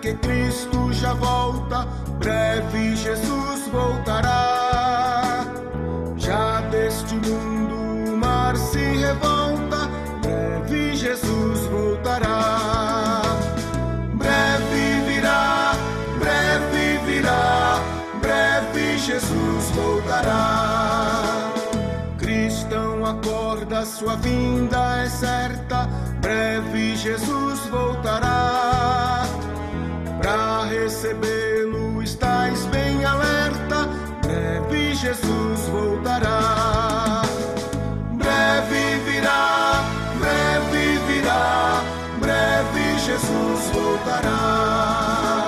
que Cristo já volta, breve Jesus voltará. Já deste mundo o mar se revolta, breve Jesus voltará. Breve virá, breve virá, breve Jesus voltará. Cristão, acorda, sua vinda é certa, breve Jesus voltará. Pra recebê-lo estais bem alerta, breve Jesus voltará. Breve virá, breve virá, breve Jesus voltará.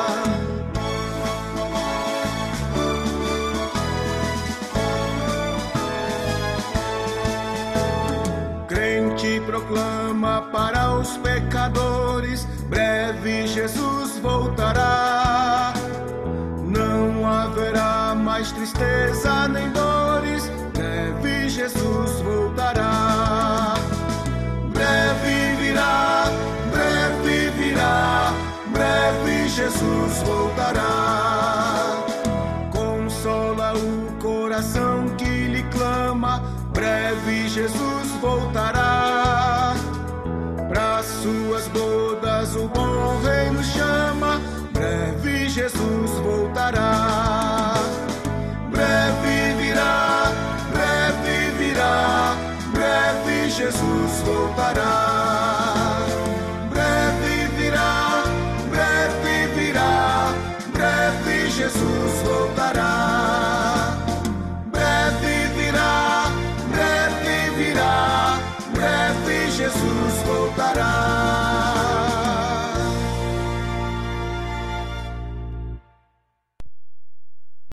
Crente proclama para os pecadores, breve Jesus voltará. Não haverá mais tristeza nem dores, breve Jesus voltará. Breve virá, breve virá, breve Jesus voltará. Consola o coração que lhe clama, breve Jesus voltará. Para suas bodas o bom rei nos chama, breve Jesus voltará. Breve virá, breve virá, breve Jesus voltará. Breve virá, breve virá, breve Jesus voltará. Breve virá, breve virá, breve Jesus voltará.